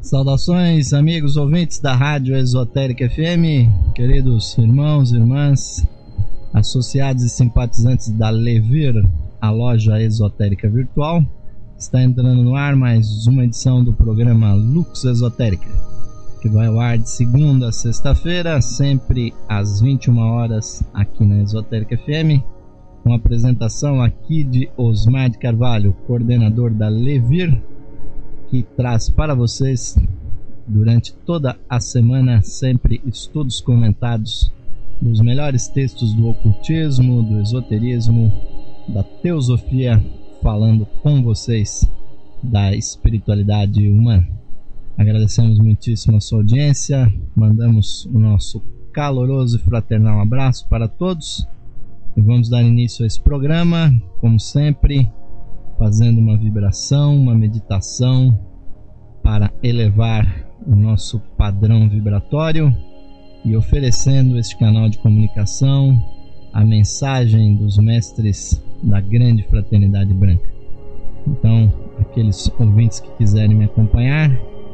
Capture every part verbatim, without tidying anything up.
Saudações, amigos ouvintes da Rádio Esotérica F M, queridos irmãos e irmãs, associados e simpatizantes da Levir, a loja esotérica virtual. Está entrando no ar mais uma edição do programa Lux Esotérica, que vai ao ar de segunda a sexta-feira, sempre às vinte e uma horas, aqui na Esotérica F M, com a apresentação aqui de Osmar de Carvalho, coordenador da Levir, que traz para vocês, durante toda a semana, sempre estudos comentados dos melhores textos do ocultismo, do esoterismo, da teosofia, falando com vocês da espiritualidade humana. Agradecemos muitíssimo a sua audiência, mandamos o nosso caloroso e fraternal abraço para todos e vamos dar início a esse programa, como sempre, fazendo uma vibração, uma meditação para elevar o nosso padrão vibratório e oferecendo este canal de comunicação, a mensagem dos mestres da grande fraternidade branca. Então, aqueles ouvintes que quiserem me acompanhar,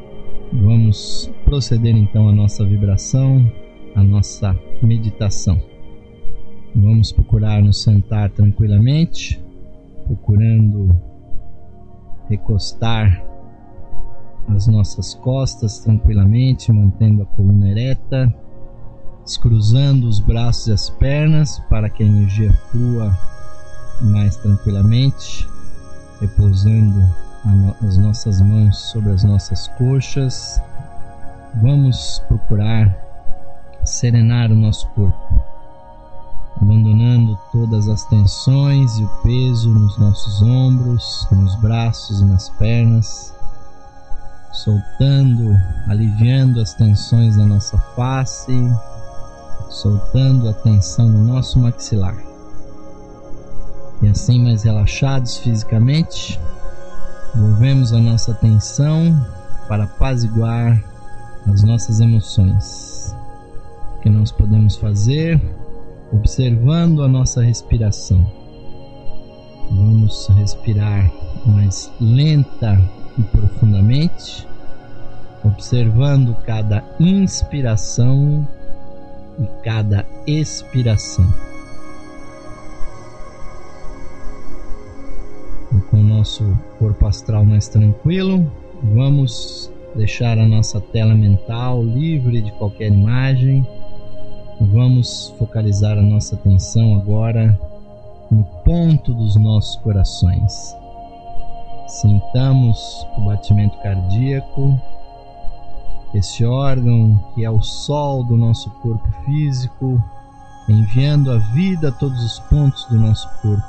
vamos proceder então à nossa vibração, à nossa meditação. Vamos procurar nos sentar tranquilamente, procurando recostar as nossas costas tranquilamente, mantendo a coluna ereta, descruzando os braços e as pernas para que a energia flua mais tranquilamente, repousando as nossas mãos sobre as nossas coxas. Vamos procurar serenar o nosso corpo, abandonando todas as tensões e o peso nos nossos ombros, nos braços e nas pernas, soltando, aliviando as tensões na nossa face, soltando a tensão no nosso maxilar. E assim, mais relaxados fisicamente, volvemos a nossa atenção para apaziguar as nossas emoções. O que nós podemos fazer? Observando a nossa respiração. Vamos respirar mais lenta e profundamente, observando cada inspiração e cada expiração. E com o nosso corpo astral mais tranquilo, vamos deixar a nossa tela mental livre de qualquer imagem. Vamos focalizar a nossa atenção agora no ponto dos nossos corações. Sintamos o batimento cardíaco, esse órgão que é o sol do nosso corpo físico, enviando a vida a todos os pontos do nosso corpo.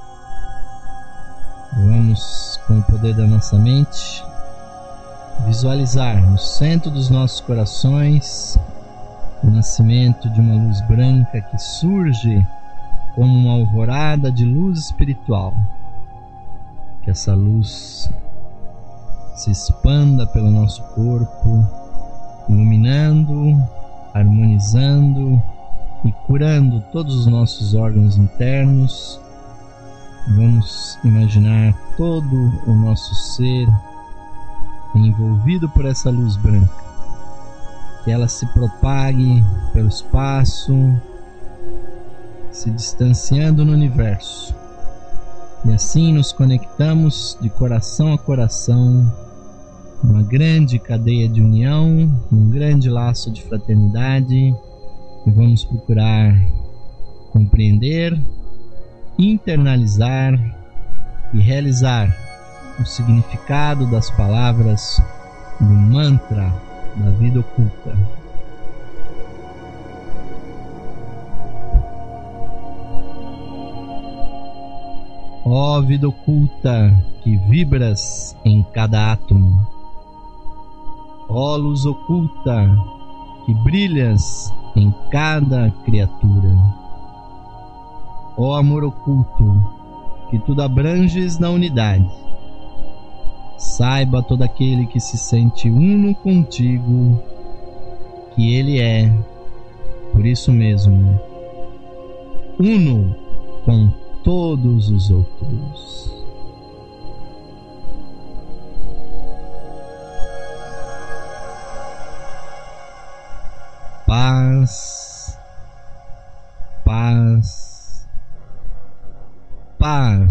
Vamos, com o poder da nossa mente, visualizar no centro dos nossos corações o nascimento de uma luz branca que surge como uma alvorada de luz espiritual. Que essa luz se expanda pelo nosso corpo, iluminando, harmonizando e curando todos os nossos órgãos internos. Vamos imaginar todo o nosso ser envolvido por essa luz branca. Que ela se propague pelo espaço, se distanciando no universo. E assim nos conectamos de coração a coração, uma grande cadeia de união, um grande laço de fraternidade, e vamos procurar compreender, internalizar e realizar o significado das palavras do mantra da vida oculta. Ó vida oculta que vibras em cada átomo, ó luz oculta que brilhas em cada criatura, ó amor oculto que tudo abranges na unidade, saiba todo aquele que se sente uno contigo que ele é, por isso mesmo, uno com todos os outros.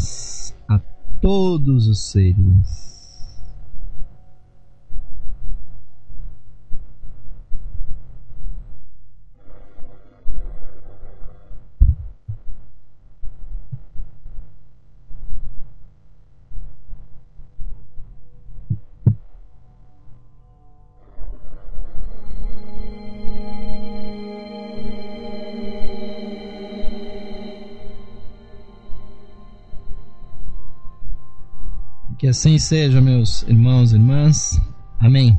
paz a todos os seres. Que assim seja, meus irmãos e irmãs. Amém.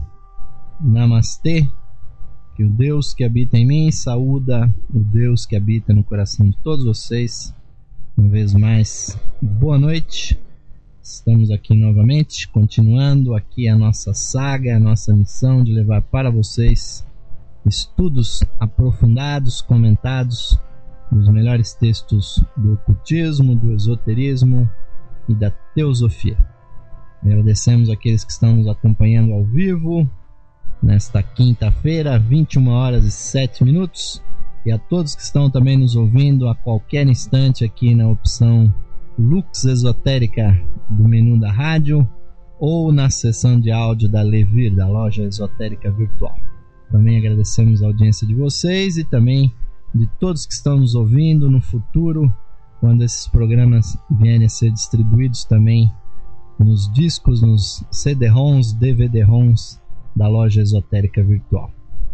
Namastê. Que o Deus que habita em mim saúda o Deus que habita no coração de todos vocês. Uma vez mais, boa noite. Estamos aqui novamente, continuando aqui a nossa saga, a nossa missão de levar para vocês estudos aprofundados, comentados dos melhores textos do ocultismo, do esoterismo e da teosofia. Agradecemos aqueles que estão nos acompanhando ao vivo nesta quinta-feira, vinte e uma horas e sete minutos, e a todos que estão também nos ouvindo a qualquer instante aqui na opção Lux Esotérica do menu da rádio ou na seção de áudio da Levir, da loja esotérica virtual. Também agradecemos a audiência de vocês e também de todos que estão nos ouvindo no futuro, quando esses programas vierem a ser distribuídos também nos discos, nos C D-ROMs, D V D-ROMs da loja esotérica virtual.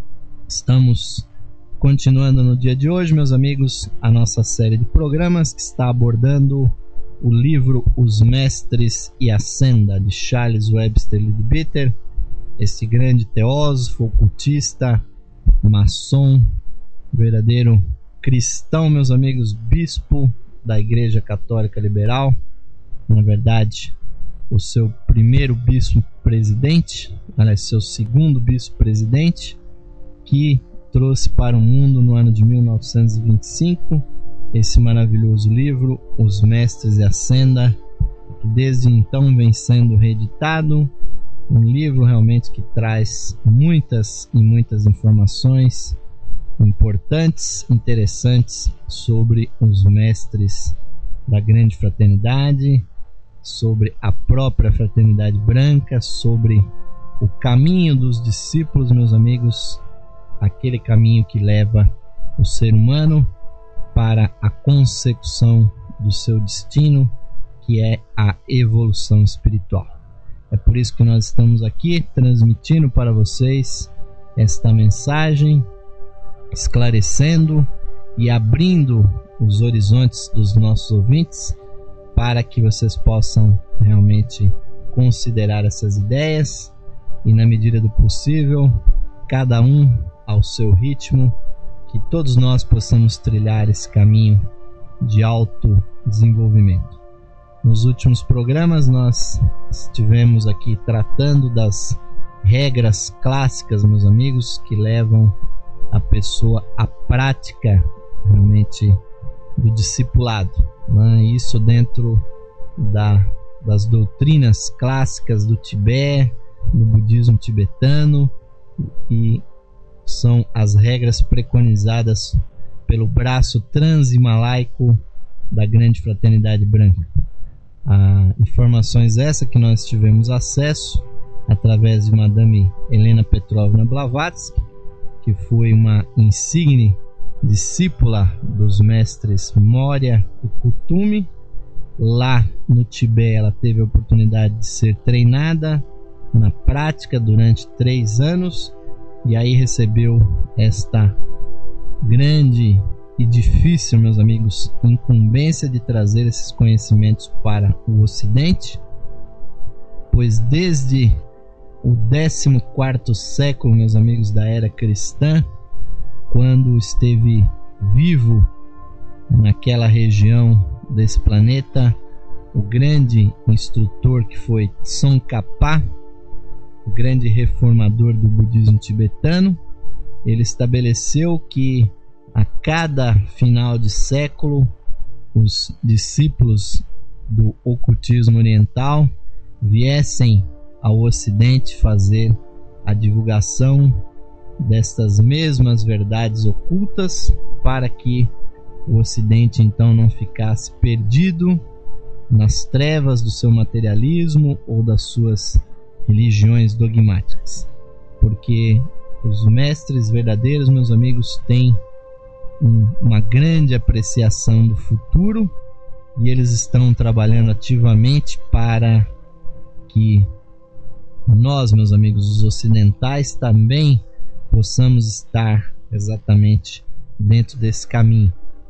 Estamos continuando no dia de hoje, meus amigos, a nossa série de programas que está abordando o livro Os Mestres e a Senda, de Charles Webster Leadbeater, esse grande teósofo, ocultista, maçom, verdadeiro cristão, meus amigos, bispo da Igreja Católica Liberal, na verdade o seu primeiro bispo-presidente, aliás, seu segundo bispo-presidente, que trouxe para o mundo no ano de mil novecentos e vinte e cinco esse maravilhoso livro, Os Mestres e a Senda, que desde então vem sendo reeditado, um livro realmente que traz muitas e muitas informações importantes, interessantes sobre os mestres da grande fraternidade, sobre a própria fraternidade branca, sobre o caminho dos discípulos, meus amigos, aquele caminho que leva o ser humano para a consecução do seu destino, que é a evolução espiritual. É por isso que nós estamos aqui transmitindo para vocês esta mensagem, esclarecendo e abrindo os horizontes dos nossos ouvintes, para que vocês possam realmente considerar essas ideias e, na medida do possível, cada um ao seu ritmo, que todos nós possamos trilhar esse caminho de autodesenvolvimento. Nos últimos programas nós estivemos aqui tratando das regras clássicas, meus amigos, que levam a pessoa à prática realmente do discipulado, né? Isso dentro da, das doutrinas clássicas do Tibete, do budismo tibetano, e são as regras preconizadas pelo braço transimalaico da grande fraternidade branca. Ah, informações essas que nós tivemos acesso através de Madame Helena Petrovna Blavatsky, que foi uma insigne discípula dos mestres Moria e Kutumi. Lá no Tibete ela teve a oportunidade de ser treinada na prática durante três anos e aí recebeu esta grande e difícil, meus amigos, incumbência de trazer esses conhecimentos para o Ocidente, pois desde o décimo quarto século, meus amigos, da era cristã, quando esteve vivo naquela região desse planeta o grande instrutor que foi Tsongkhapa, o grande reformador do budismo tibetano, ele estabeleceu que a cada final de século os discípulos do ocultismo oriental viessem ao Ocidente fazer a divulgação destas mesmas verdades ocultas, para que o Ocidente então não ficasse perdido nas trevas do seu materialismo ou das suas religiões dogmáticas. Porque os mestres verdadeiros, meus amigos, têm um, uma grande apreciação do futuro e eles estão trabalhando ativamente para que nós, meus amigos, os ocidentais, também possamos estar exatamente dentro desse caminho.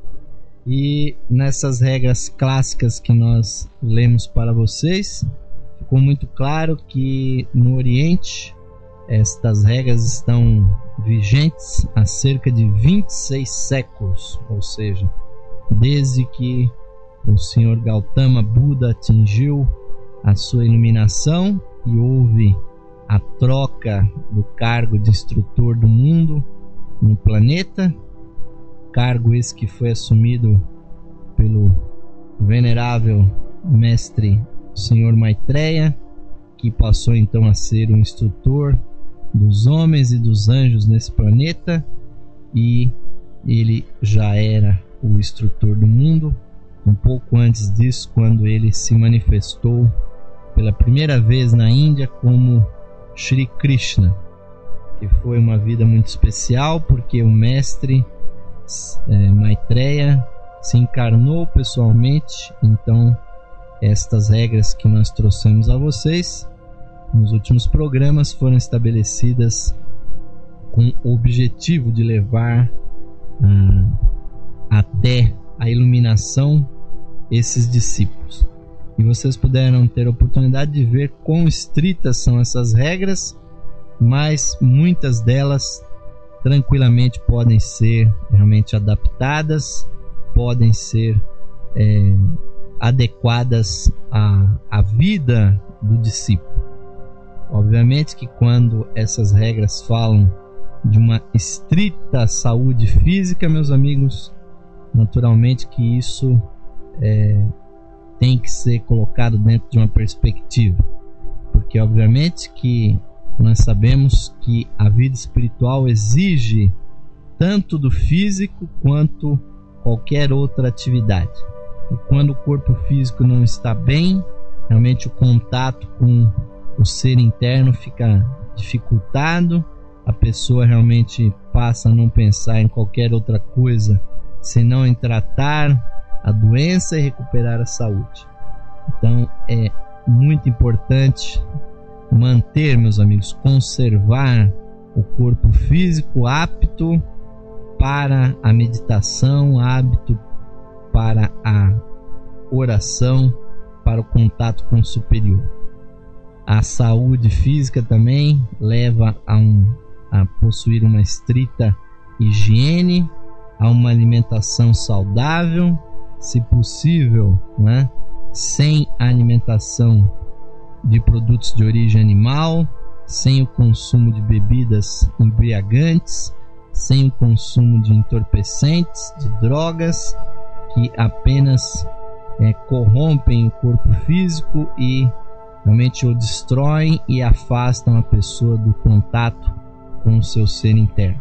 E nessas regras clássicas que nós lemos para vocês, ficou muito claro que no Oriente estas regras estão vigentes há cerca de vinte e seis séculos, ou seja, desde que o senhor Gautama Buda atingiu a sua iluminação e houve a troca do cargo de instrutor do mundo no planeta, cargo esse que foi assumido pelo venerável mestre senhor Maitreya, que passou então a ser o instrutor dos homens e dos anjos nesse planeta, e ele já era o instrutor do mundo um pouco antes disso, quando ele se manifestou pela primeira vez na Índia como Shri Krishna, que foi uma vida muito especial, porque o mestre é, Maitreya se encarnou pessoalmente. Então estas regras que nós trouxemos a vocês nos últimos programas foram estabelecidas com o objetivo de levar ah, até a iluminação esses discípulos. E vocês puderam ter a oportunidade de ver quão estritas são essas regras, mas muitas delas tranquilamente podem ser realmente adaptadas, podem ser é, adequadas à, à vida do discípulo. Obviamente que quando essas regras falam de uma estrita saúde física, meus amigos, naturalmente que isso é, tem que ser colocado dentro de uma perspectiva, porque obviamente que nós sabemos que a vida espiritual exige tanto do físico quanto qualquer outra atividade. E quando o corpo físico não está bem, realmente o contato com o ser interno fica dificultado, a pessoa realmente passa a não pensar em qualquer outra coisa senão em tratar a doença e recuperar a saúde. Então é muito importante manter, meus amigos, conservar o corpo físico apto para a meditação, apto para a oração, para o contato com o superior. A saúde física também leva a, um, a possuir uma estrita higiene, a uma alimentação saudável, se possível, né, sem a alimentação de produtos de origem animal, sem o consumo de bebidas embriagantes, sem o consumo de entorpecentes, de drogas que apenas é, corrompem o corpo físico e realmente o destroem e afastam a pessoa do contato com o seu ser interno.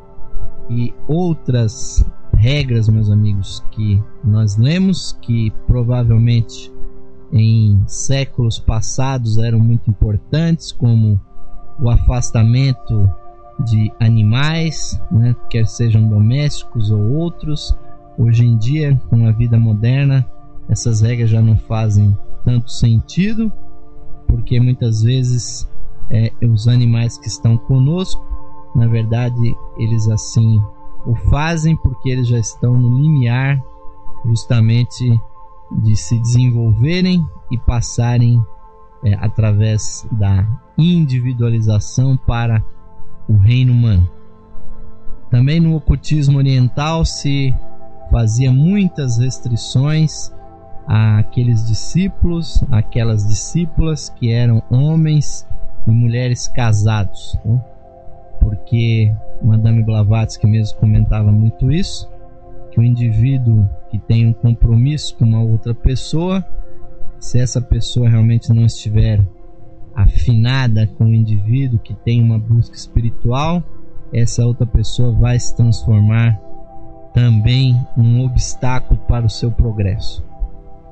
E outras regras, meus amigos, que nós lemos, que provavelmente em séculos passados eram muito importantes, como o afastamento de animais, né, quer sejam domésticos ou outros. Hoje em dia, com a vida moderna, essas regras já não fazem tanto sentido, porque muitas vezes é, os animais que estão conosco, na verdade, eles assim o fazem porque eles já estão no limiar justamente de se desenvolverem e passarem é, através da individualização para o reino humano. Também no ocultismo oriental se fazia muitas restrições àqueles discípulos, aquelas discípulas que eram homens e mulheres casados, né? Porque Madame Blavatsky mesmo comentava muito isso, que o indivíduo que tem um compromisso com uma outra pessoa, se essa pessoa realmente não estiver afinada com o indivíduo que tem uma busca espiritual, essa outra pessoa vai se transformar também num obstáculo para o seu progresso.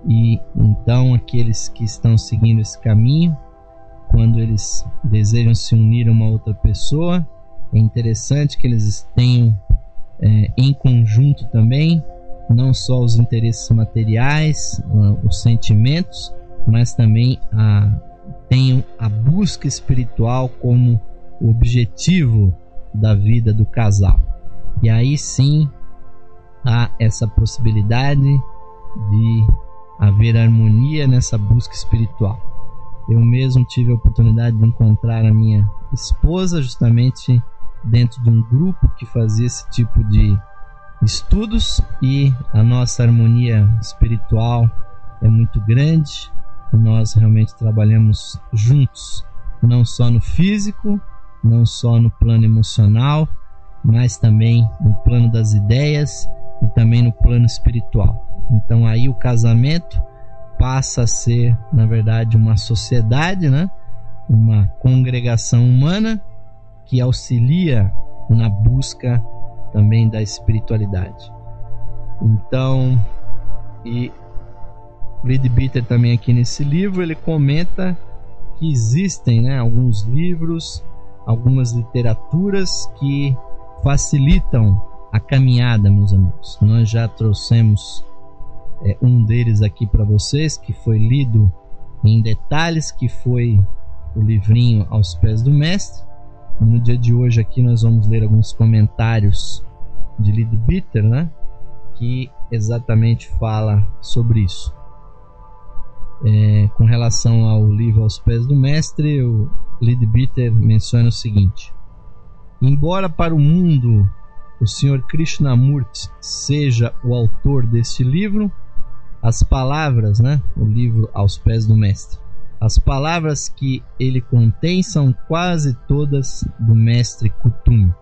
E então aqueles que estão seguindo esse caminho, quando eles desejam se unir a uma outra pessoa, é interessante que eles tenham é, em conjunto também não só os interesses materiais, uh, os sentimentos, mas também a, tenham a busca espiritual como o objetivo da vida do casal. E aí sim há essa possibilidade de haver harmonia nessa busca espiritual. Eu mesmo tive a oportunidade de encontrar a minha esposa justamente dentro de um grupo que fazia esse tipo de estudos, e a nossa harmonia espiritual é muito grande. Nós realmente trabalhamos juntos, não só no físico, não só no plano emocional, mas também no plano das ideias e também no plano espiritual. Então aí o casamento passa a ser, na verdade, uma sociedade, né? Uma congregação humana que auxilia na busca também da espiritualidade. Então, e Leadbeater também aqui nesse livro ele comenta que existem, né, alguns livros, algumas literaturas que facilitam a caminhada, meus amigos. Nós já trouxemos é, um deles aqui para vocês, que foi lido em detalhes, que foi o livrinho Aos Pés do Mestre. No dia de hoje aqui nós vamos ler alguns comentários de Leadbeater, né, que exatamente fala sobre isso. É, com relação ao livro Aos Pés do Mestre, o Leadbeater menciona o seguinte: embora para o mundo o senhor Krishnamurti seja o autor deste livro, as palavras, né, o livro Aos Pés do Mestre, as palavras que ele contém são quase todas do mestre Kuthumi.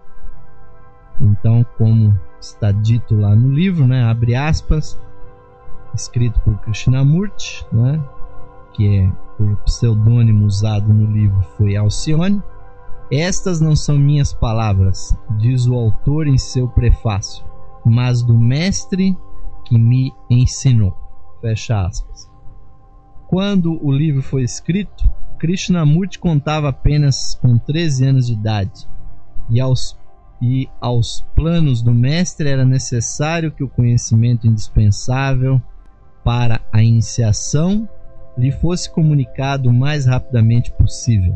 Então, como está dito lá no livro, né, abre aspas, escrito por Krishnamurti, né, que é o pseudônimo usado no livro foi Alcione. Estas não são minhas palavras, diz o autor em seu prefácio, mas do mestre que me ensinou. Fecha aspas. Quando o livro foi escrito, Krishnamurti contava apenas com treze anos de idade, e aos, e aos planos do mestre era necessário que o conhecimento indispensável para a iniciação lhe fosse comunicado o mais rapidamente possível.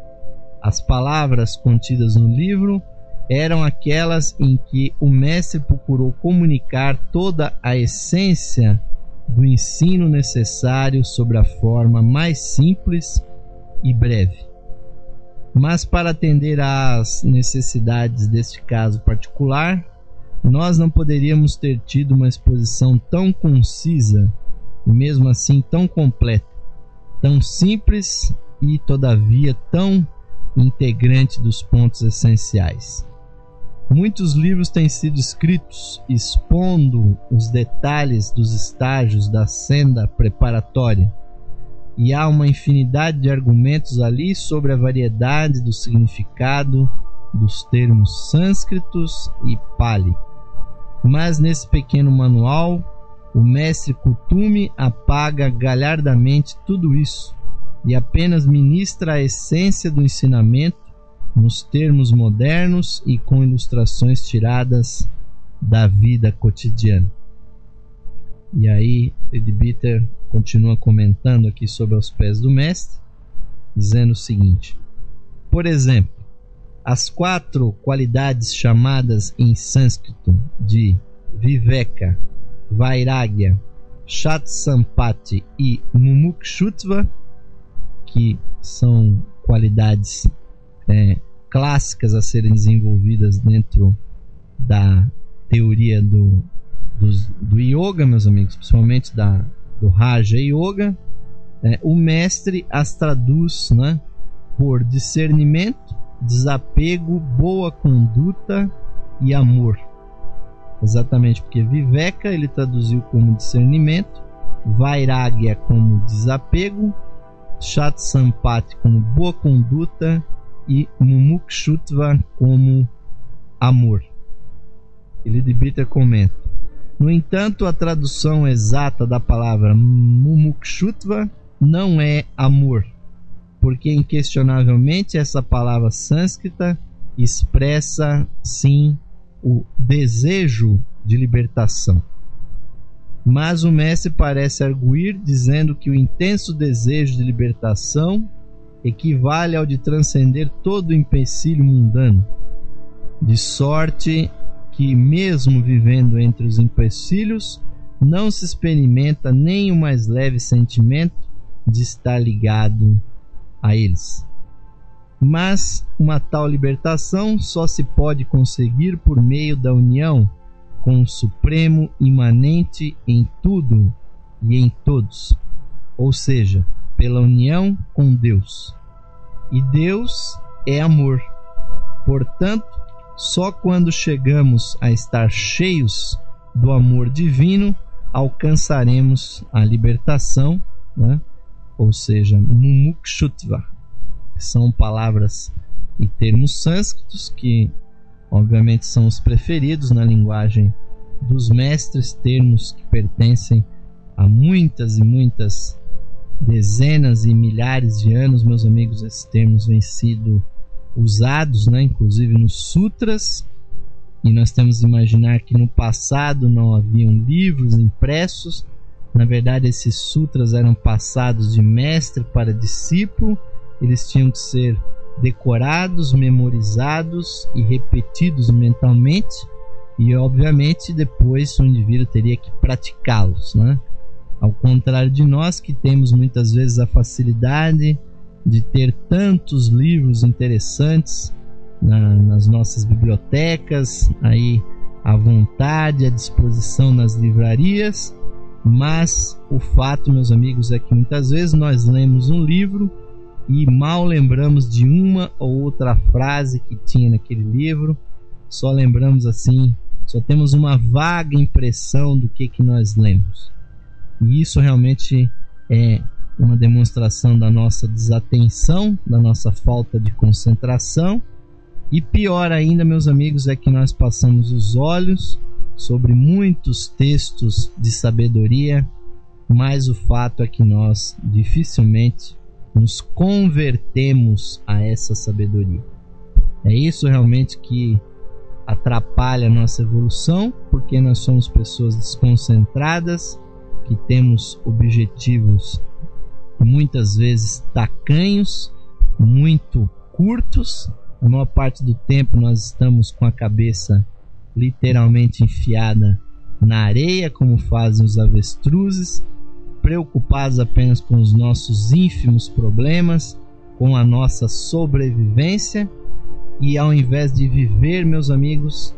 As palavras contidas no livro eram aquelas em que o mestre procurou comunicar toda a essência do ensino necessário sobre a forma mais simples e breve. Mas para atender às necessidades deste caso particular, nós não poderíamos ter tido uma exposição tão concisa e mesmo assim tão completa, tão simples e todavia tão integrante dos pontos essenciais. Muitos livros têm sido escritos expondo os detalhes dos estágios da senda preparatória, e há uma infinidade de argumentos ali sobre a variedade do significado dos termos sânscritos e pali. Mas nesse pequeno manual, o mestre Kuthumi apaga galhardamente tudo isso e apenas ministra a essência do ensinamento nos termos modernos e com ilustrações tiradas da vida cotidiana. E aí Leadbeater continua comentando aqui sobre Aos Pés do Mestre, dizendo o seguinte: por exemplo, as quatro qualidades chamadas em sânscrito de Viveka, Vairagya, Shatsampati e Mumukshutva, que são qualidades é, clássicas a serem desenvolvidas dentro da teoria do, do, do yoga, meus amigos, principalmente da, do Raja Yoga, é, o mestre as traduz, né, por discernimento, desapego, boa conduta e amor. Exatamente, porque Viveka ele traduziu como discernimento, Vairagya como desapego, Shatsampati como boa conduta e Mumukshutva como amor. E Leadbeater comenta: No entanto, a tradução exata da palavra mumukshutva não é amor, porque inquestionavelmente essa palavra sânscrita expressa sim o desejo de libertação. Mas o mestre parece arguir dizendo que o intenso desejo de libertação equivale ao de transcender todo o empecilho mundano, de sorte que, mesmo vivendo entre os empecilhos, não se experimenta nem o mais leve sentimento de estar ligado a eles. Mas uma tal libertação só se pode conseguir por meio da união com o Supremo imanente em tudo e em todos, ou seja, pela união com Deus. E Deus é amor. Portanto, só quando chegamos a estar cheios do amor divino alcançaremos a libertação, né? Ou seja, mumukshutva. São palavras e termos sânscritos que obviamente são os preferidos na linguagem dos mestres, termos que pertencem a muitas e muitas dezenas e milhares de anos, meus amigos. Esses termos vêm sido usados, né, inclusive nos sutras, e nós temos que imaginar que no passado não haviam livros impressos. Na verdade, esses sutras eram passados de mestre para discípulo. Eles tinham que ser decorados, memorizados e repetidos mentalmente, e obviamente depois o indivíduo teria que praticá-los, né? Ao contrário de nós, que temos muitas vezes a facilidade de ter tantos livros interessantes na, nas nossas bibliotecas, aí à vontade, à disposição nas livrarias, mas o fato, meus amigos, é que muitas vezes nós lemos um livro e mal lembramos de uma ou outra frase que tinha naquele livro, só lembramos assim, só temos uma vaga impressão do que, que nós lemos. E isso realmente é uma demonstração da nossa desatenção, da nossa falta de concentração. E pior ainda, meus amigos, é que nós passamos os olhos sobre muitos textos de sabedoria, mas o fato é que nós dificilmente nos convertemos a essa sabedoria. É isso realmente que atrapalha a nossa evolução, porque nós somos pessoas desconcentradas, que temos objetivos muitas vezes tacanhos, muito curtos. A maior parte do tempo nós estamos com a cabeça literalmente enfiada na areia, como fazem os avestruzes, preocupados apenas com os nossos ínfimos problemas, com a nossa sobrevivência, e ao invés de viver, meus amigos,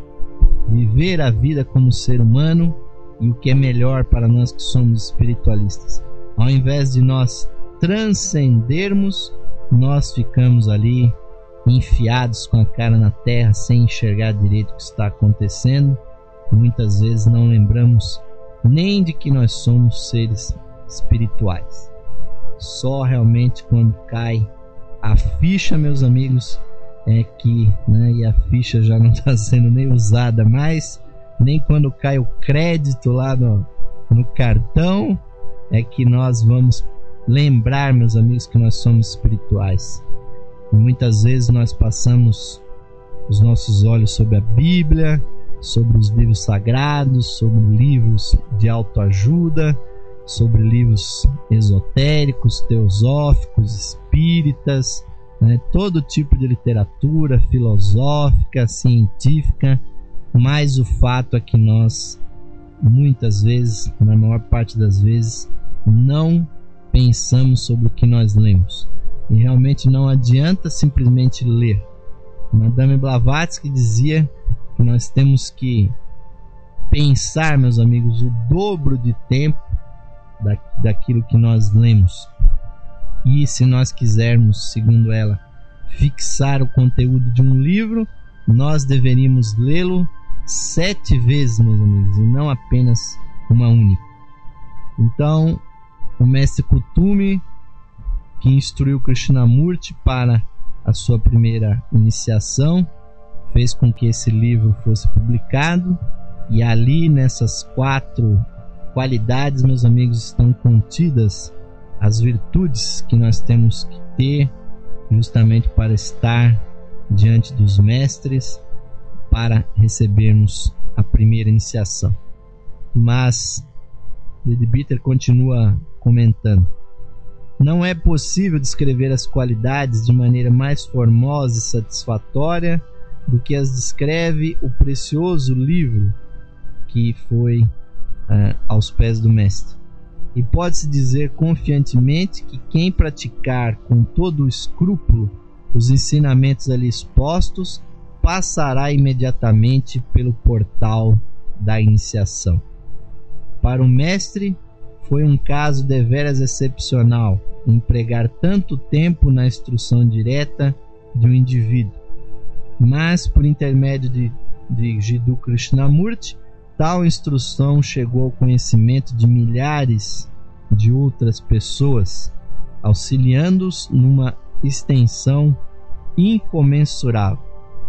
viver a vida como ser humano, e o que é melhor para nós que somos espiritualistas, ao invés de nós transcendermos, nós ficamos ali enfiados com a cara na terra, sem enxergar direito o que está acontecendo. Muitas vezes não lembramos nem de que nós somos seres espirituais. Só realmente quando cai a ficha, meus amigos, é que, né, e a ficha já não está sendo nem usada mais, nem quando cai o crédito lá no, no cartão, é que nós vamos lembrar, meus amigos, que nós somos espirituais. E muitas vezes nós passamos os nossos olhos sobre a Bíblia, sobre os livros sagrados, sobre livros de autoajuda, sobre livros esotéricos, teosóficos, espíritas, né? Todo tipo de literatura filosófica, científica, mas o fato é que nós, muitas vezes, na maior parte das vezes, não pensamos sobre o que nós lemos. E realmente não adianta simplesmente ler. Madame Blavatsky dizia que nós temos que pensar, meus amigos, o dobro de tempo da, daquilo que nós lemos. E se nós quisermos, segundo ela, fixar o conteúdo de um livro, nós deveríamos lê-lo sete vezes, meus amigos, e não apenas uma única. Então, o mestre Kuthumi, que instruiu Krishnamurti para a sua primeira iniciação, fez com que esse livro fosse publicado, E ali nessas quatro qualidades, meus amigos, estão contidas as virtudes que nós temos que ter justamente para estar diante dos mestres, para recebermos a primeira iniciação. Mas Leadbeater continua comentando: não é possível descrever as qualidades de maneira mais formosa e satisfatória do que as descreve o precioso livro que foi uh, aos pés do mestre. E pode-se dizer confiantemente que quem praticar com todo o escrúpulo os ensinamentos ali expostos passará imediatamente pelo portal da iniciação. Para o mestre, foi um caso deveras excepcional empregar tanto tempo na instrução direta de um indivíduo. Mas, por intermédio de, de Jiddu Krishnamurti, tal instrução chegou ao conhecimento de milhares de outras pessoas, auxiliando-os numa extensão incomensurável.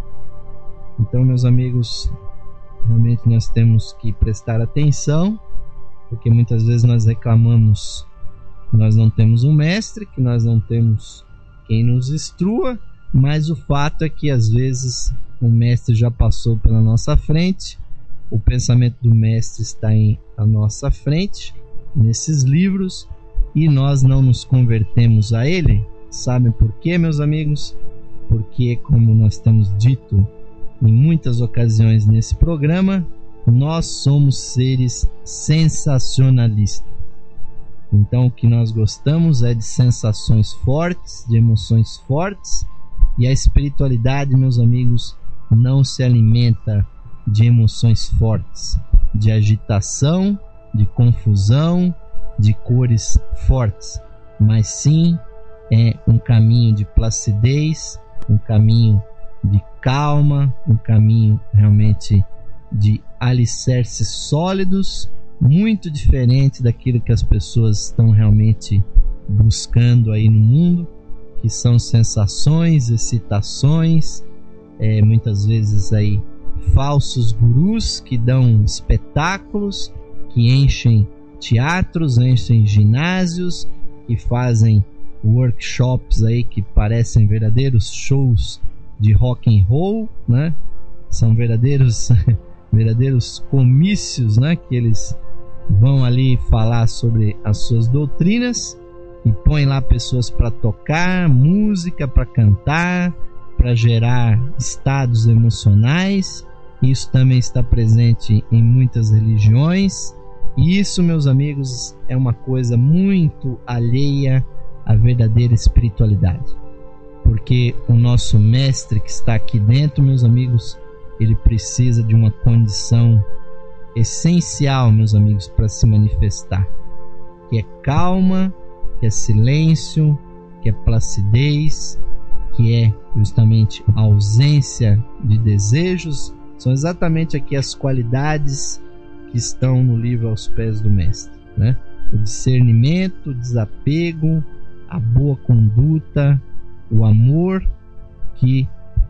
Então, meus amigos, realmente nós temos que prestar atenção, porque muitas vezes nós reclamamos que nós não temos um mestre, que nós não temos quem nos instrua, mas o fato é que às vezes o mestre já passou pela nossa frente, o pensamento do mestre está em à nossa frente, nesses livros, e nós não nos convertemos a ele. Sabem por quê, meus amigos? Porque, como nós temos dito em muitas ocasiões nesse programa, nós somos seres sensacionalistas. Então, o que nós gostamos é de sensações fortes, de emoções fortes, e a espiritualidade, meus amigos, não se alimenta de emoções fortes, de agitação, de confusão, de cores fortes, mas sim é um caminho de placidez, um caminho de calma, um caminho realmente de alicerces sólidos, muito diferente daquilo que as pessoas estão realmente buscando aí no mundo, que são sensações, excitações, é, muitas vezes aí falsos gurus que dão espetáculos, que enchem teatros, enchem ginásios, que fazem workshops aí que parecem verdadeiros shows de rock and roll, né? São verdadeiros verdadeiros comícios, né? Que eles vão ali falar sobre as suas doutrinas e põem lá pessoas para tocar música, para cantar, para gerar estados emocionais. Isso também está presente em muitas religiões, e isso, meus amigos, é uma coisa muito alheia à verdadeira espiritualidade, porque o nosso mestre que está aqui dentro, meus amigos, ele precisa de uma condição essencial, meus amigos, para se manifestar, que é calma, que é silêncio, que é placidez, que é justamente a ausência de desejos. São exatamente aqui as qualidades que estão no livro Aos Pés do Mestre, né? O discernimento, o desapego, a boa conduta, o amor, que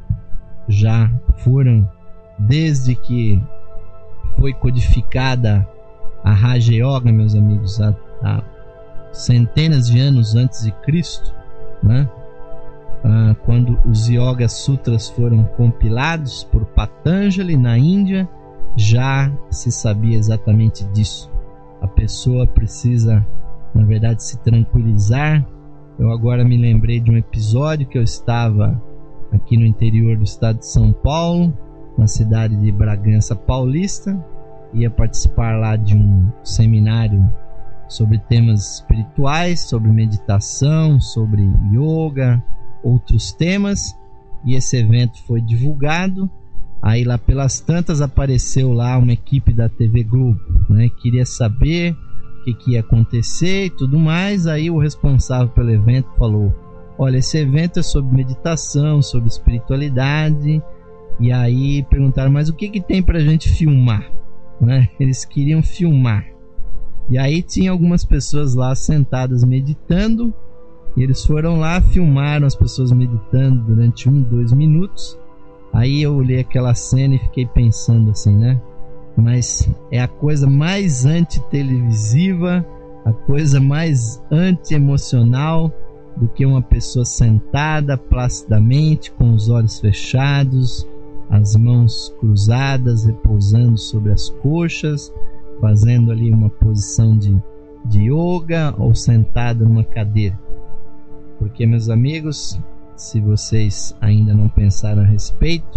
já foram, desde que foi codificada a Raja Yoga, meus amigos, há, há centenas de anos antes de Cristo, né? Ah, quando os Yoga Sutras foram compilados por Patanjali na Índia, já se sabia exatamente disso. A pessoa precisa, na verdade, se tranquilizar. Eu agora me lembrei de um episódio que eu estava aqui no interior do estado de São Paulo, na cidade de Bragança Paulista, ia participar lá de um seminário sobre temas espirituais, sobre meditação, sobre yoga, outros temas, e esse evento foi divulgado. Aí lá pelas tantas apareceu lá uma equipe da T V Globo, né? Queria saber o que, que ia acontecer e tudo mais. Aí o responsável pelo evento falou: olha, esse evento é sobre meditação, sobre espiritualidade. E aí perguntaram: mas o que, que tem pra gente filmar, né? Eles queriam filmar. E aí tinha algumas pessoas lá sentadas meditando, e eles foram lá, filmaram as pessoas meditando durante um, dois minutos. Aí eu olhei aquela cena e fiquei pensando assim, né? mas é a coisa mais anti-televisiva, a coisa mais anti-emocional do que uma pessoa sentada placidamente, com os olhos fechados, as mãos cruzadas, repousando sobre as coxas, fazendo ali uma posição de, de yoga ou sentado numa cadeira. Porque, meus amigos, se vocês ainda não pensaram a respeito,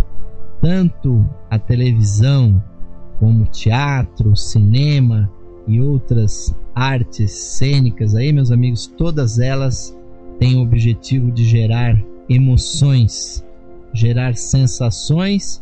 tanto a televisão como o teatro, cinema e outras artes cênicas aí, meus amigos, todas elas têm o objetivo de gerar emoções, gerar sensações,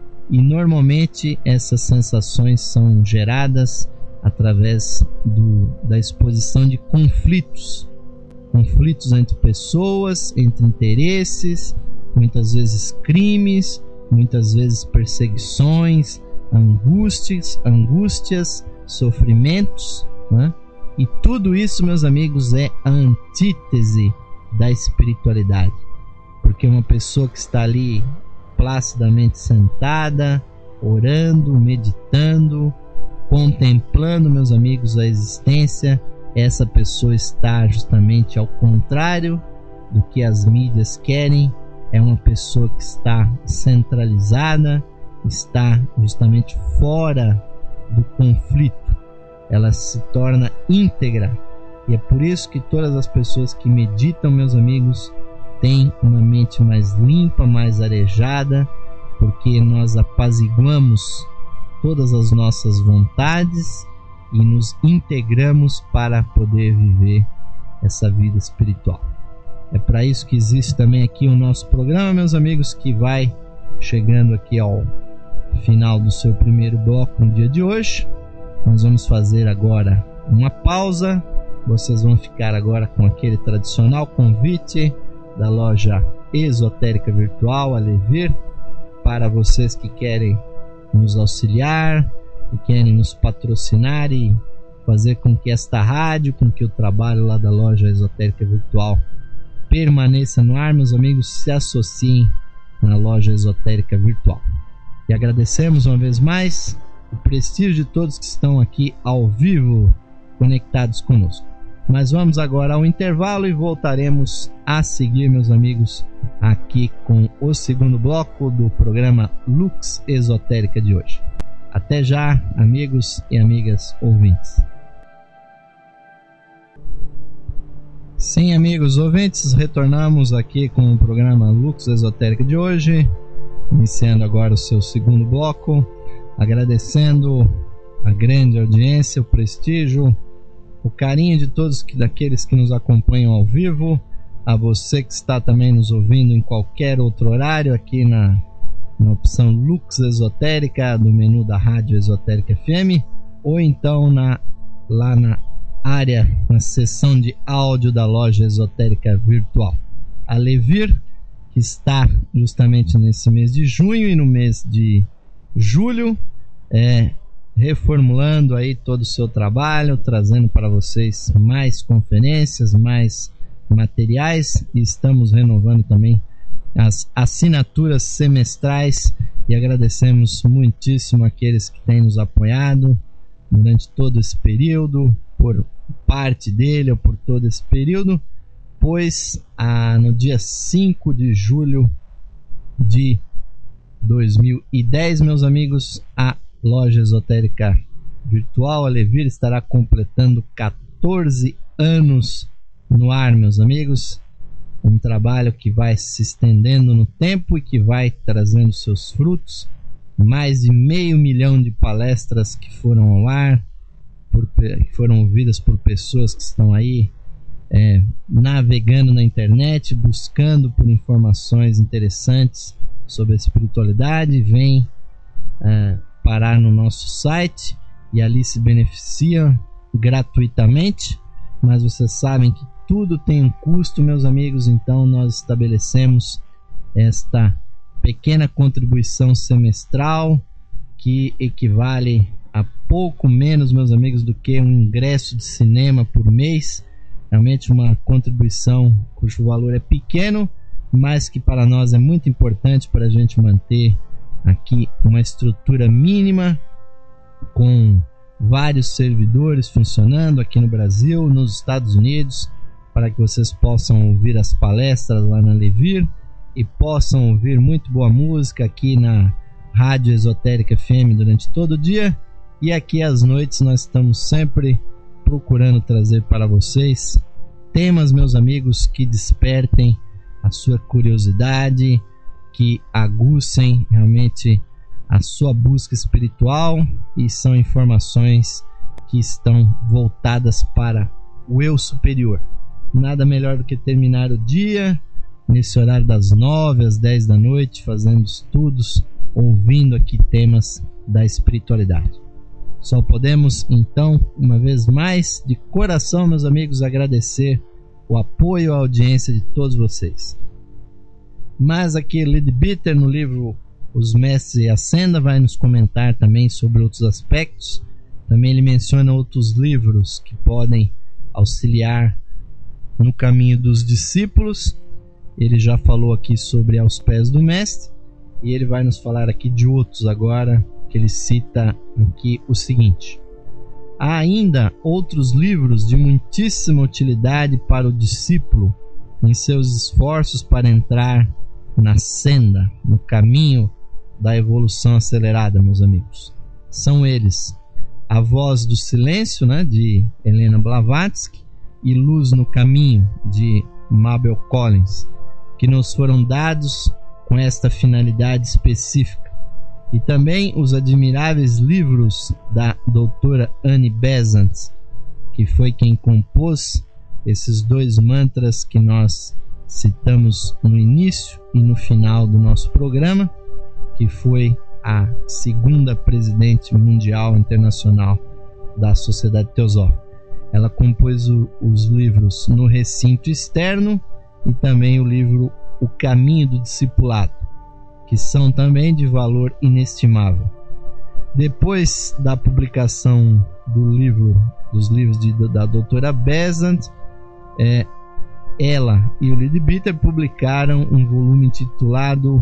e normalmente essas sensações são geradas através do, da exposição de conflitos, conflitos entre pessoas, entre interesses, muitas vezes crimes, muitas vezes perseguições, angústias, angústias, sofrimentos, né? E tudo isso, meus amigos, é a antítese da espiritualidade, porque uma pessoa que está ali placidamente sentada, orando, meditando, contemplando, meus amigos, a existência, essa pessoa está justamente ao contrário do que as mídias querem. É uma pessoa que está centralizada, está justamente fora do conflito, ela se torna íntegra, e é por isso que todas as pessoas que meditam, meus amigos, têm uma mente mais limpa, mais arejada, porque nós apaziguamos todas as nossas vontades e nos integramos para poder viver essa vida espiritual. É para isso que existe também aqui o nosso programa, meus amigos, que vai chegando aqui ao final do seu primeiro bloco no dia de hoje. Nós vamos fazer agora uma pausa. Vocês vão ficar agora com aquele tradicional convite da loja esotérica virtual Alevir, para vocês que querem nos auxiliar, que querem nos patrocinar e fazer com que esta rádio, com que o trabalho lá da loja esotérica virtual permaneça no ar. Meus amigos, se associem na loja esotérica virtual. E agradecemos uma vez mais o prestígio de todos que estão aqui ao vivo conectados conosco. Mas vamos agora ao intervalo e voltaremos a seguir, meus amigos, aqui com o segundo bloco do programa Lux Esotérica de hoje. Até já, amigos e amigas ouvintes. Sim, amigos ouvintes, retornamos aqui com o programa Lux Esotérica de hoje, iniciando agora o seu segundo bloco, agradecendo a grande audiência, o prestígio, o carinho de todos que, daqueles que nos acompanham ao vivo, a você que está também nos ouvindo em qualquer outro horário aqui na, na opção Lux Esotérica do menu da Rádio Esotérica F M, ou então na, lá na área, na seção de áudio da loja esotérica virtual Alevir, que está justamente nesse mês de junho e no mês de julho, é, reformulando aí todo o seu trabalho, trazendo para vocês mais conferências, mais materiais, e estamos renovando também as assinaturas semestrais, e agradecemos muitíssimo aqueles que têm nos apoiado durante todo esse período, por parte dele ou por todo esse período, pois ah, no dia cinco de julho de dois mil e dez, meus amigos, a loja esotérica virtual Alevir estará completando quatorze anos no ar, meus amigos. Um trabalho que vai se estendendo no tempo e que vai trazendo seus frutos. Mais de meio milhão de palestras que foram ao ar, por, que foram ouvidas por pessoas que estão aí é, navegando na internet, buscando por informações interessantes sobre a espiritualidade, vem é, parar no nosso site e ali se beneficia gratuitamente, mas vocês sabem que tudo tem um custo, meus amigos, então nós estabelecemos esta pequena contribuição semestral que equivale a pouco menos, meus amigos, do que um ingresso de cinema por mês. Realmente uma contribuição cujo valor é pequeno, mas que para nós é muito importante para a gente manter aqui uma estrutura mínima com vários servidores funcionando aqui no Brasil, nos Estados Unidos, para que vocês possam ouvir as palestras lá na Levir e possam ouvir muito boa música aqui na Rádio Esotérica F M durante todo o dia. E aqui às noites nós estamos sempre procurando trazer para vocês temas, meus amigos, que despertem a sua curiosidade, que aguçem realmente a sua busca espiritual, e são informações que estão voltadas para o eu superior. Nada melhor do que terminar o dia nesse horário das nove às dez da noite, fazendo estudos, ouvindo aqui temas da espiritualidade. Só podemos, então, uma vez mais, de coração, meus amigos, agradecer o apoio e a audiência de todos vocês. Mas aqui, Leadbeater, no livro Os Mestres e a Senda, vai nos comentar também sobre outros aspectos. Também ele menciona outros livros que podem auxiliar no caminho dos discípulos. Ele já falou aqui sobre Aos Pés do Mestre, e ele vai nos falar aqui de outros agora, que ele cita aqui o seguinte: há ainda outros livros de muitíssima utilidade para o discípulo em seus esforços para entrar na senda, no caminho da evolução acelerada, meus amigos. São eles A Voz do Silêncio, né, de Helena Blavatsky, e Luz no Caminho, de Mabel Collins, que nos foram dados com esta finalidade específica. E também os admiráveis livros da doutora Annie Besant, que foi quem compôs esses dois mantras que nós citamos no início e no final do nosso programa, que foi a segunda presidente mundial internacional da Sociedade Teosófica. Ela compôs o, os livros No Recinto Externo e também o livro O Caminho do Discipulado, que são também de valor inestimável. Depois da publicação do livro, dos livros de, da doutora Besant, é, ela e o Leadbeater publicaram um volume intitulado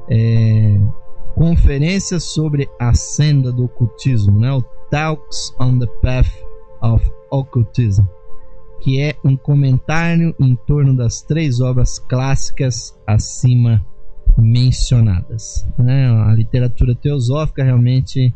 é, Conferências sobre a Senda do Ocultismo, né? O Talks on the Path of Occultism, que é um comentário em torno das três obras clássicas acima mencionadas, né? A literatura teosófica realmente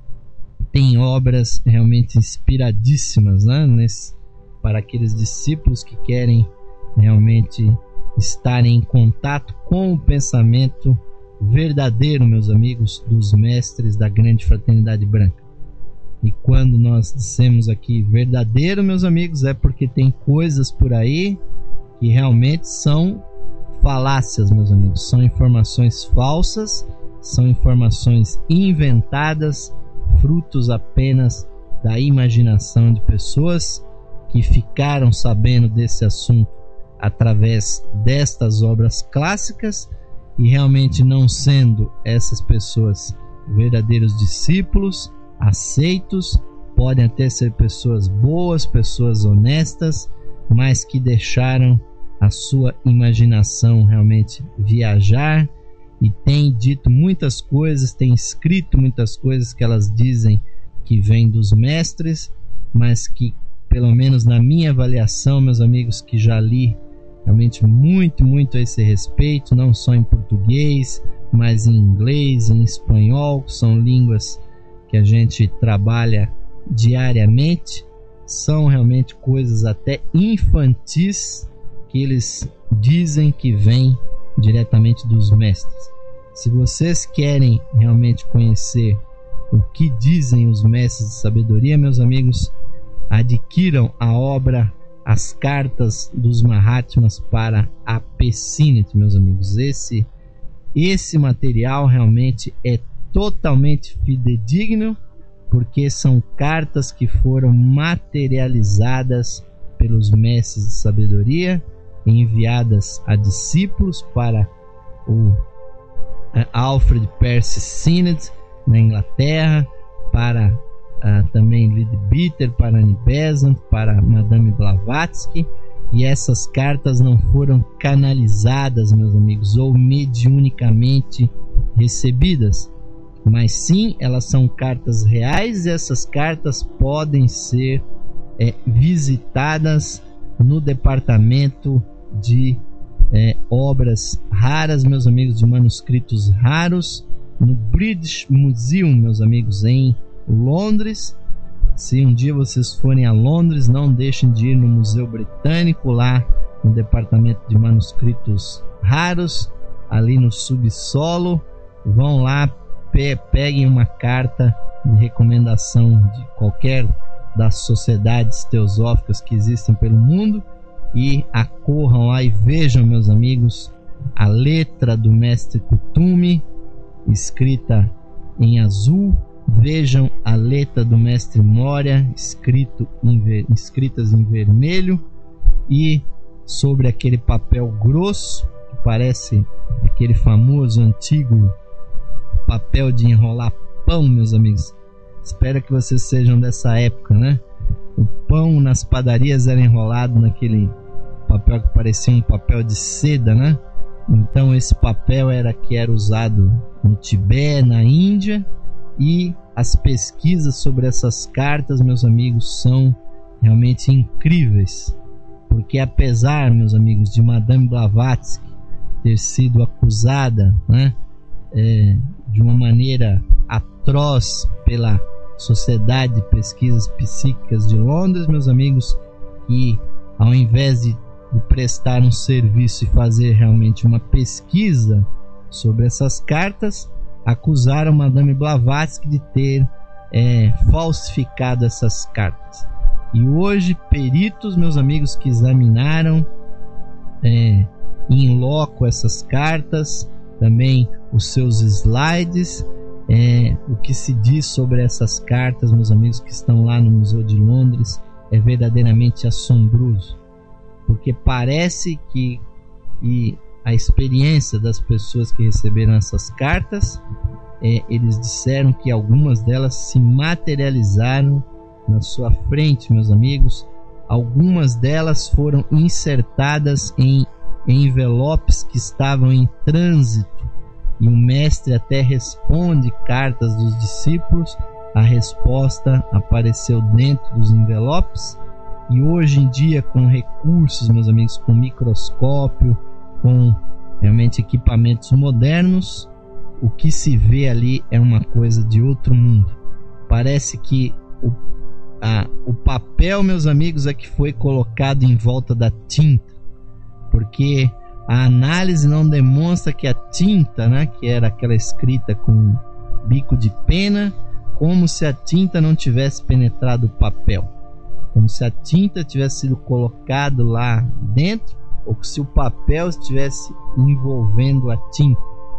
tem obras realmente inspiradíssimas, né? Nesse, para aqueles discípulos que querem realmente estar em contato com o pensamento verdadeiro, meus amigos, dos mestres da grande fraternidade branca. E quando nós dissemos aqui verdadeiro, meus amigos, é porque tem coisas por aí que realmente são falácias, meus amigos. São informações falsas, são informações inventadas, frutos apenas da imaginação de pessoas que ficaram sabendo desse assunto através destas obras clássicas, e realmente não sendo essas pessoas verdadeiros discípulos, aceitos, podem até ser pessoas boas, pessoas honestas, mas que deixaram a sua imaginação realmente viajar e têm dito muitas coisas, têm escrito muitas coisas que elas dizem que vêm dos mestres, mas que, pelo menos na minha avaliação, meus amigos, que já li realmente muito, muito a esse respeito, não só em português, mas em inglês, em espanhol, que são línguas que a gente trabalha diariamente, são realmente coisas até infantis que eles dizem que vêm diretamente dos mestres. Se vocês querem realmente conhecer o que dizem os mestres de sabedoria, meus amigos, adquiram a obra As Cartas dos Mahatmas para a Pessinit, meus amigos. Esse, esse material realmente é totalmente fidedigno, porque são cartas que foram materializadas pelos mestres de sabedoria, enviadas a discípulos para o Alfred Percy Synod na Inglaterra, para Uh, também Leadbeater, para Annie Besant, para Madame Blavatsky, e essas cartas não foram canalizadas, meus amigos, ou mediunicamente recebidas. mas sim, elas são cartas reais e essas cartas podem ser é, visitadas no departamento de é, obras raras, meus amigos, de manuscritos raros, no British Museum, meus amigos, em Londres. Se um dia vocês forem a Londres, não deixem de ir no Museu Britânico, lá no departamento de manuscritos raros, ali no subsolo. Vão lá, pe peguem uma carta de recomendação de qualquer das sociedades teosóficas que existem pelo mundo e acorram lá e vejam, meus amigos, a letra do mestre Kuthumi escrita em azul. Vejam a letra do mestre Moria escrito em ver, escritas em vermelho, e sobre aquele papel grosso que parece aquele famoso antigo papel de enrolar pão, meus amigos. Espero que vocês sejam dessa época, né? O pão nas padarias era enrolado naquele papel que parecia um papel de seda, né? Então esse papel era que era usado no Tibete, na Índia, e as pesquisas sobre essas cartas, meus amigos, são realmente incríveis, porque apesar, meus amigos, de Madame Blavatsky ter sido acusada, né, é, de uma maneira atroz pela Sociedade de Pesquisas Psíquicas de Londres, meus amigos, que ao invés de, de prestar um serviço e fazer realmente uma pesquisa sobre essas cartas, acusaram Madame Blavatsky de ter é, falsificado essas cartas. E hoje, peritos, meus amigos, que examinaram é, em loco essas cartas, também os seus slides, é, o que se diz sobre essas cartas, meus amigos, que estão lá no Museu de Londres, é verdadeiramente assombroso, porque parece que e a experiência das pessoas que receberam essas cartas, é, eles disseram que algumas delas se materializaram na sua frente, meus amigos. Algumas delas foram insertadas em envelopes que estavam em trânsito, e o mestre até responde cartas dos discípulos. A resposta apareceu dentro dos envelopes, e hoje em dia, com recursos, meus amigos, com microscópio, com realmente equipamentos modernos, o que se vê ali é uma coisa de outro mundo. Parece que o, a, o papel, meus amigos, é que foi colocado em volta da tinta, porque a análise não demonstra que a tinta, né, que era aquela escrita com bico de pena, como se a tinta não tivesse penetrado o papel, como se a tinta tivesse sido colocado lá dentro, ou se o papel estivesse envolvendo a tinta.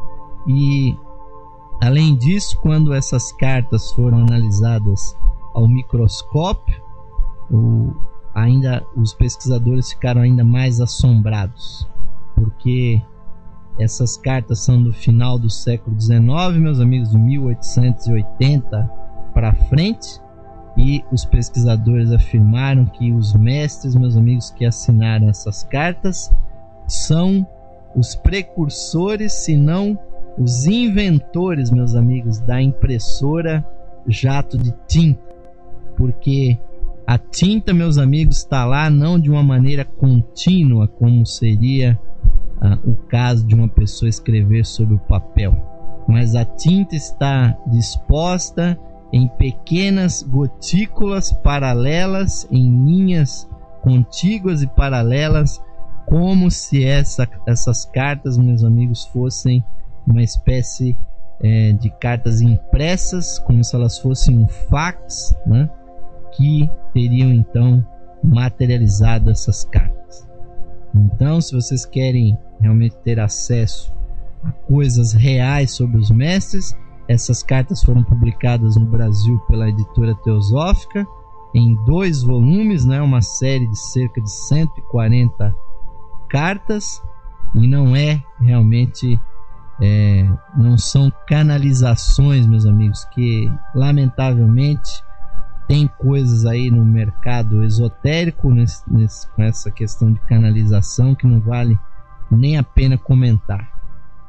E além disso, quando essas cartas foram analisadas ao microscópio, o, ainda os pesquisadores ficaram ainda mais assombrados, porque essas cartas são do final do século dezenove, meus amigos, de mil oitocentos e oitenta para frente, e os pesquisadores afirmaram que os mestres, meus amigos, que assinaram essas cartas são os precursores, se não os inventores, meus amigos, da impressora jato de tinta, porque a tinta, meus amigos, está lá não de uma maneira contínua, como seria ah, o caso de uma pessoa escrever sobre o papel, mas a tinta está disposta em pequenas gotículas paralelas, em linhas contíguas e paralelas, como se essa, essas cartas, meus amigos, fossem uma espécie é, de cartas impressas, como se elas fossem um fax, né, que teriam então materializado essas cartas. Então, se vocês querem realmente ter acesso a coisas reais sobre os mestres, essas cartas foram publicadas no Brasil pela Editora Teosófica em dois volumes, né, uma série de cerca de cento e quarenta cartas, e não é realmente é, não são canalizações, meus amigos, que lamentavelmente tem coisas aí no mercado esotérico nesse, nesse, com essa questão de canalização que não vale nem a pena comentar.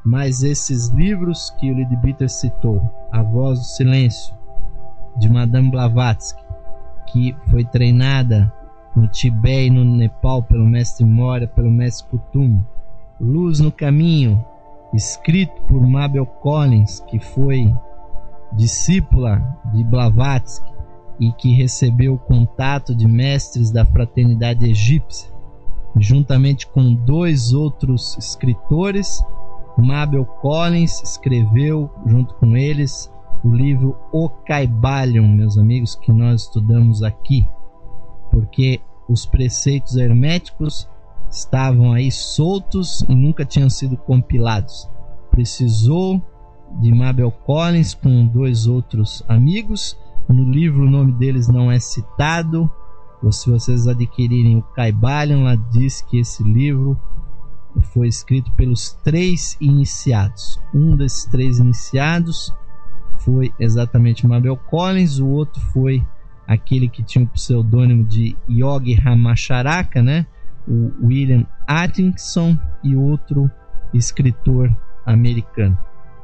Mas esses livros que o Leadbeater citou, A Voz do Silêncio, de Madame Blavatsky, que foi treinada no Tibete e no Nepal pelo mestre Moria, pelo mestre Kuthumi, Luz no Caminho, escrito por Mabel Collins, que foi discípula de Blavatsky e que recebeu o contato de mestres da fraternidade egípcia, juntamente com dois outros escritores. Mabel Collins escreveu junto com eles o livro O Kybalion, meus amigos, que nós estudamos aqui, porque os preceitos herméticos estavam aí soltos e nunca tinham sido compilados. Precisou de Mabel Collins com dois outros amigos. No livro o nome deles não é citado. Se vocês adquirirem o Kybalion, lá diz que esse livro foi escrito pelos três iniciados. Um desses três iniciados foi exatamente Mabel Collins, o outro foi aquele que tinha o pseudônimo de Yogi Ramacharaka, né? O William Atkinson, e outro escritor americano.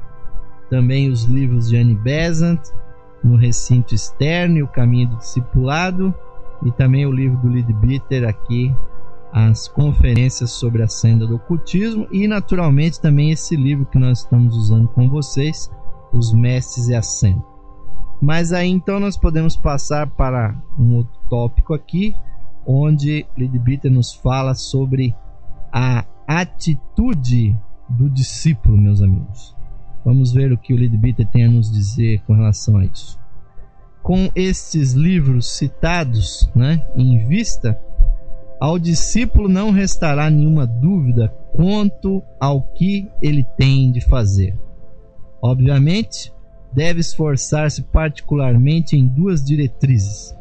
Também os livros de Annie Besant, No Recinto Externo e O Caminho do Discipulado, e também o livro do Leadbeater aqui, as conferências sobre a senda do ocultismo, e naturalmente também esse livro que nós estamos usando com vocês, Os Mestres e a Senda. Mas aí então nós podemos passar para um outro tópico aqui, onde Leadbeater nos fala sobre a atitude do discípulo, meus amigos. Vamos ver o que o Leadbeater tem a nos dizer com relação a isso. Com estes livros citados, né, em vista, ao discípulo não restará nenhuma dúvida quanto ao que ele tem de fazer. Obviamente, deve esforçar-se particularmente em duas diretrizes,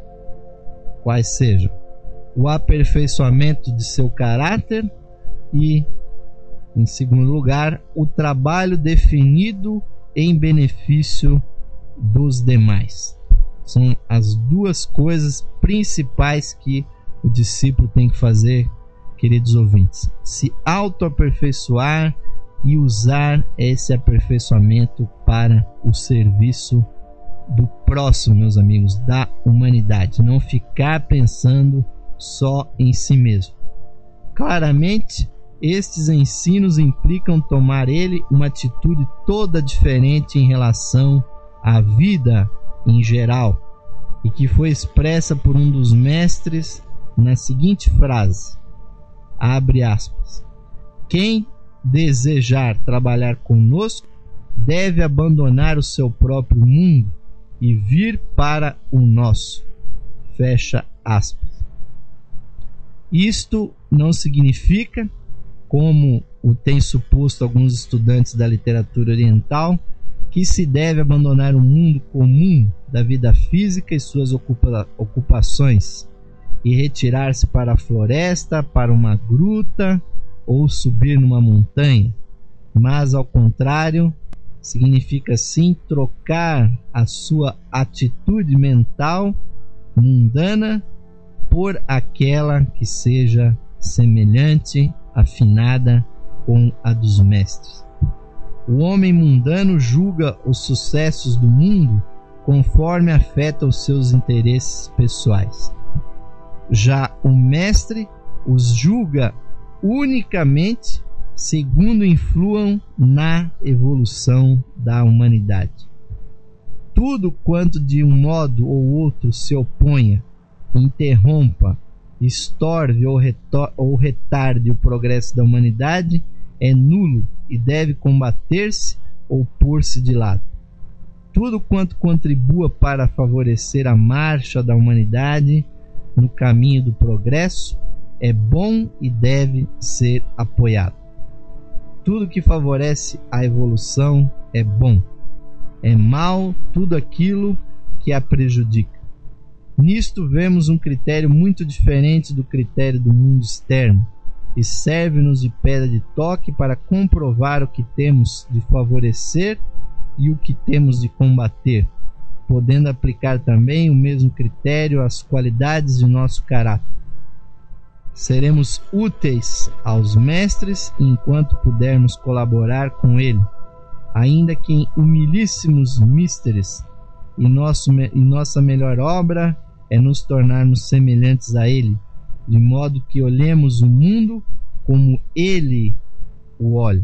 quais sejam o aperfeiçoamento de seu caráter e, em segundo lugar, o trabalho definido em benefício dos demais. São as duas coisas principais que o discípulo tem que fazer, queridos ouvintes: se auto-aperfeiçoar e usar esse aperfeiçoamento para o serviço do próximo, meus amigos, da humanidade. Não ficar pensando só em si mesmo. Claramente, estes ensinos implicam tomar ele uma atitude toda diferente em relação à vida em geral, e que foi expressa por um dos mestres na seguinte frase, abre aspas: quem desejar trabalhar conosco deve abandonar o seu próprio mundo e vir para o nosso, fecha aspas. Isto não significa, como o tem suposto alguns estudantes da literatura oriental, que se deve abandonar o mundo comum da vida física e suas ocupa- ocupações e retirar-se para a floresta, para uma gruta ou subir numa montanha, mas ao contrário, significa sim trocar a sua atitude mental mundana por aquela que seja semelhante, afinada com a dos mestres. O homem mundano julga os sucessos do mundo conforme afeta os seus interesses pessoais. Já o mestre os julga unicamente segundo influam na evolução da humanidade. Tudo quanto de um modo ou outro se oponha, interrompa, estorve ou, retor- ou retarde o progresso da humanidade é nulo e deve combater-se ou pôr-se de lado. Tudo quanto contribua para favorecer a marcha da humanidade no caminho do progresso é bom e deve ser apoiado. Tudo que favorece a evolução é bom. É mal tudo aquilo que a prejudica. Nisto vemos um critério muito diferente do critério do mundo externo, e serve-nos de pedra de toque para comprovar o que temos de favorecer e o que temos de combater, podendo aplicar também o mesmo critério às qualidades de nosso caráter. seremos úteis aos mestres enquanto pudermos colaborar com ele, ainda que em humilíssimos místeres, e, nosso, e nossa melhor obra é nos tornarmos semelhantes a ele, de modo que olhemos o mundo como ele o olha.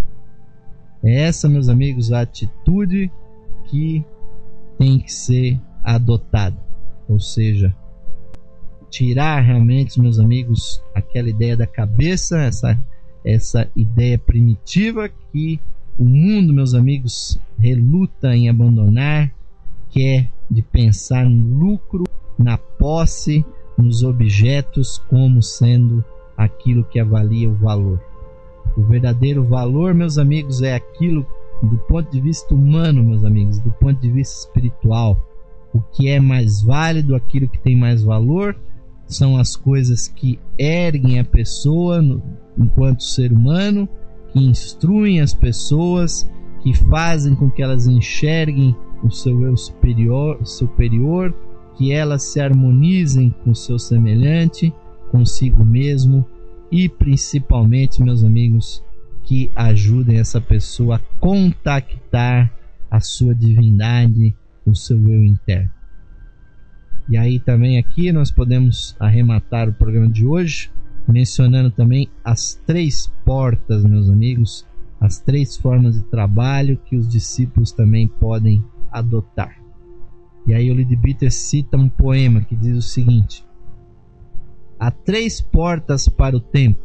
É essa, meus amigos, a atitude que tem que ser adotada, ou seja, tirar realmente, meus amigos, aquela ideia da cabeça, essa, essa ideia primitiva que o mundo, meus amigos, reluta em abandonar, que é de pensar no lucro, na posse, nos objetos como sendo aquilo que avalia o valor. O verdadeiro valor, meus amigos, é aquilo do ponto de vista humano, meus amigos, do ponto de vista espiritual. O que é mais válido, aquilo que tem mais valor, são as coisas que erguem a pessoa no, enquanto ser humano, que instruem as pessoas, que fazem com que elas enxerguem o seu eu superior, superior, que elas se harmonizem com o seu semelhante, consigo mesmo, e principalmente, meus amigos, que ajudem essa pessoa a contactar a sua divindade, o seu eu interno. E aí também aqui nós podemos arrematar o programa de hoje mencionando também as três portas, meus amigos, as três formas de trabalho que os discípulos também podem adotar. E aí o Leadbeater cita um poema que diz o seguinte: há três portas para o tempo: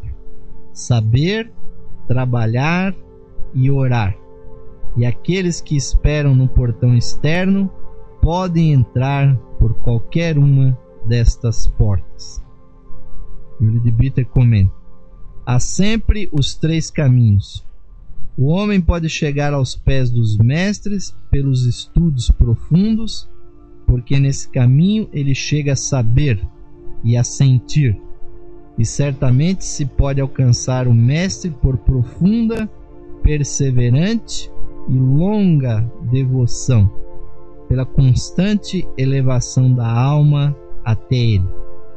saber, trabalhar e orar. E aqueles que esperam no portão externo podem entrar por qualquer uma destas portas. E o Leadbeater comenta: há sempre os três caminhos. O homem pode chegar aos pés dos mestres pelos estudos profundos, porque nesse caminho ele chega a saber e a sentir. E certamente se pode alcançar o mestre por profunda, perseverante e longa devoção, pela constante elevação da alma até ele.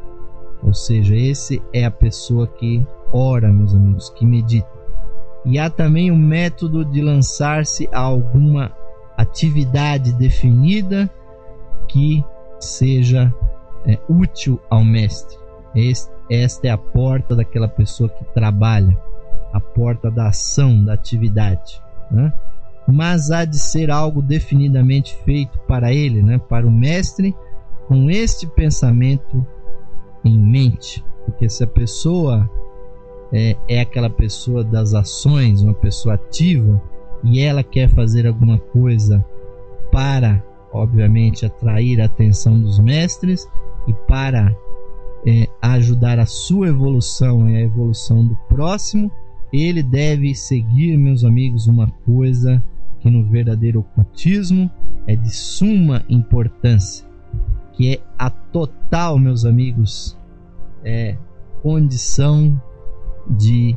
Ou seja, esse é a pessoa que ora, meus amigos, que medita. E há também o método de lançar-se a alguma atividade definida que seja é, útil ao mestre. Este, esta é a porta daquela pessoa que trabalha, a porta da ação, da atividade, né? Mas há de ser algo definidamente feito para ele, né? Para o mestre, com este pensamento em mente. Porque se a pessoa é, é aquela pessoa das ações, uma pessoa ativa, e ela quer fazer alguma coisa para, obviamente, atrair a atenção dos mestres e para é, ajudar a sua evolução e a evolução do próximo, ele deve seguir, meus amigos, uma coisa que no verdadeiro ocultismo é de suma importância, que é a total, meus amigos, é, condição de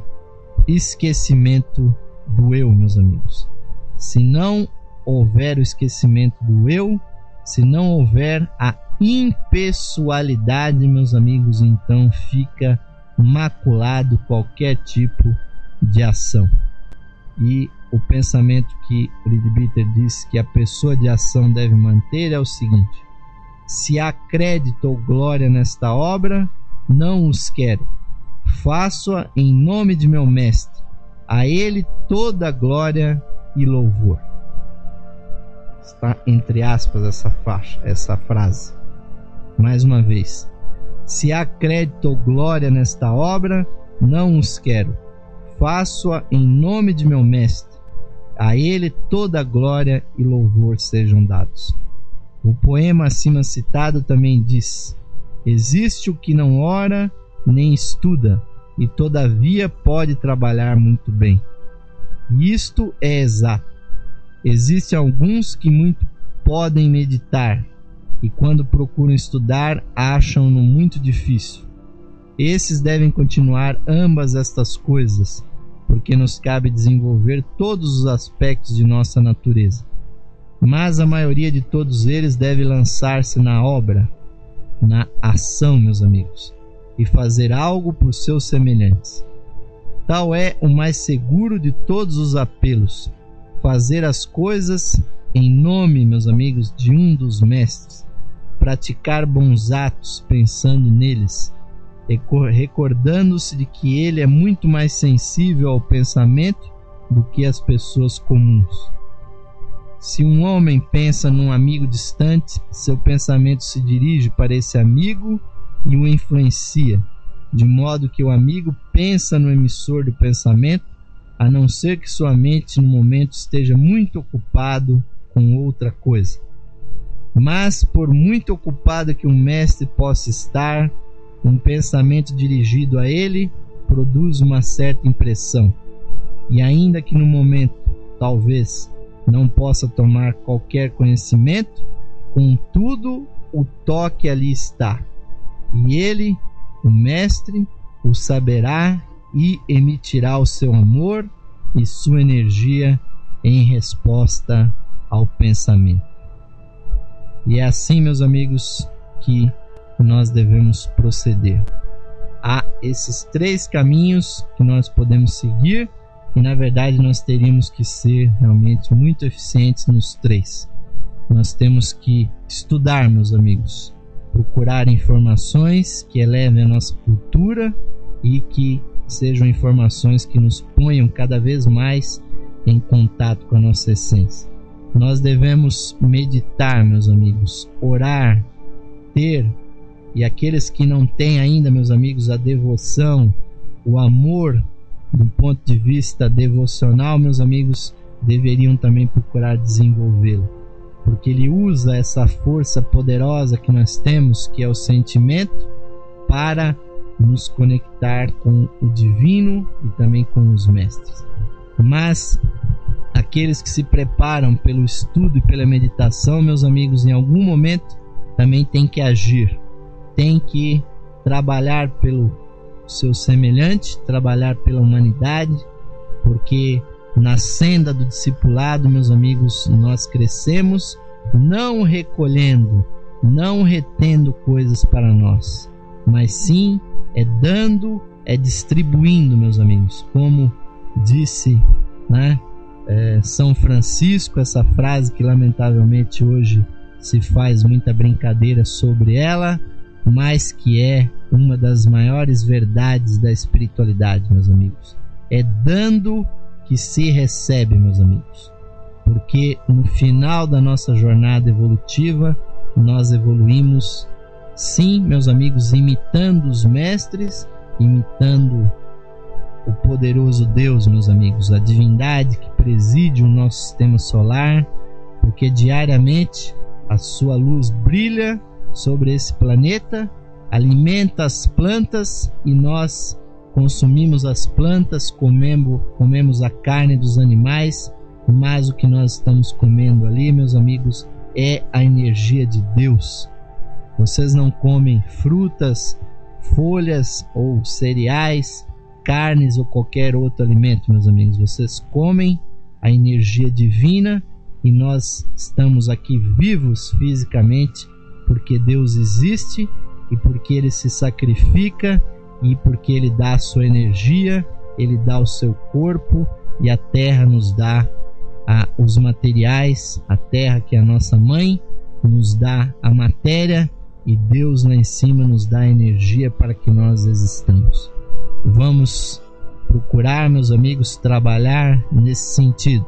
esquecimento do eu, meus amigos. Se não houver o esquecimento do eu, se não houver a impessoalidade, meus amigos, então fica maculado qualquer tipo de ação. E o pensamento que o Leadbeater disse que a pessoa de ação deve manter é o seguinte: se há crédito ou glória nesta obra, não os quero. Faço-a em nome de meu mestre. A ele toda glória e louvor. Está entre aspas essa faixa, essa frase. Mais uma vez: se há crédito ou glória nesta obra, não os quero. Faço-a em nome de meu mestre. A ele toda glória e louvor sejam dados. O poema acima citado também diz: existe o que não ora nem estuda, e todavia pode trabalhar muito bem. E isto é exato. Existem alguns que muito podem meditar, e quando procuram estudar, acham-no muito difícil. Esses devem continuar ambas estas coisas, porque nos cabe desenvolver todos os aspectos de nossa natureza. Mas a maioria de todos eles deve lançar-se na obra, na ação, meus amigos. e fazer algo por seus semelhantes. Tal é o mais seguro de todos os apelos: fazer as coisas em nome, meus amigos, de um dos mestres, praticar bons atos pensando neles, recordando-se de que ele é muito mais sensível ao pensamento do que as pessoas comuns. Se um homem pensa num amigo distante, seu pensamento se dirige para esse amigo e o influencia, de modo que o amigo pensa no emissor do pensamento, a não ser que sua mente no momento esteja muito ocupado com outra coisa. Mas, por muito ocupado que um mestre possa estar, um pensamento dirigido a ele produz uma certa impressão, e ainda que no momento, talvez, não possa tomar qualquer conhecimento, contudo, o toque ali está, e ele, o mestre, o saberá e emitirá o seu amor e sua energia em resposta ao pensamento. E é assim, meus amigos, que nós devemos proceder. Há esses três caminhos que nós podemos seguir e, na verdade, nós teríamos que ser realmente muito eficientes nos três. Nós temos que estudar, meus amigos, procurar informações que elevem a nossa cultura e que sejam informações que nos ponham cada vez mais em contato com a nossa essência. Nós devemos meditar, meus amigos, orar, ter, e aqueles que não têm ainda, meus amigos, a devoção, o amor do ponto de vista devocional, meus amigos, deveriam também procurar desenvolvê-lo, porque ele usa essa força poderosa que nós temos, que é o sentimento, para nos conectar com o divino e também com os mestres. Mas aqueles que se preparam pelo estudo e pela meditação, meus amigos, em algum momento também tem que agir, tem que trabalhar pelo seu semelhante, trabalhar pela humanidade, porque na senda do discipulado, meus amigos, nós crescemos não recolhendo, não retendo coisas para nós, mas sim é dando, é distribuindo, meus amigos. Como disse, né, é, São Francisco, essa frase que lamentavelmente hoje se faz muita brincadeira sobre ela, mas que é uma das maiores verdades da espiritualidade, meus amigos. É dando que se recebe, meus amigos, porque no final da nossa jornada evolutiva nós evoluímos, sim, meus amigos, imitando os mestres, imitando o poderoso Deus, meus amigos, a divindade que preside o nosso sistema solar, porque diariamente a sua luz brilha sobre esse planeta, alimenta as plantas e nós consumimos as plantas, comemos, comemos a carne dos animais, mas o que nós estamos comendo ali, meus amigos, é a energia de Deus. Vocês não comem frutas, folhas ou cereais, carnes ou qualquer outro alimento, meus amigos. Vocês comem a energia divina e nós estamos aqui vivos fisicamente porque Deus existe e porque Ele se sacrifica e porque Ele dá a sua energia, Ele dá o seu corpo e a terra nos dá a, os materiais, a terra que é a nossa mãe nos dá a matéria e Deus lá em cima nos dá a energia para que nós existamos. Vamos procurar, meus amigos, trabalhar nesse sentido,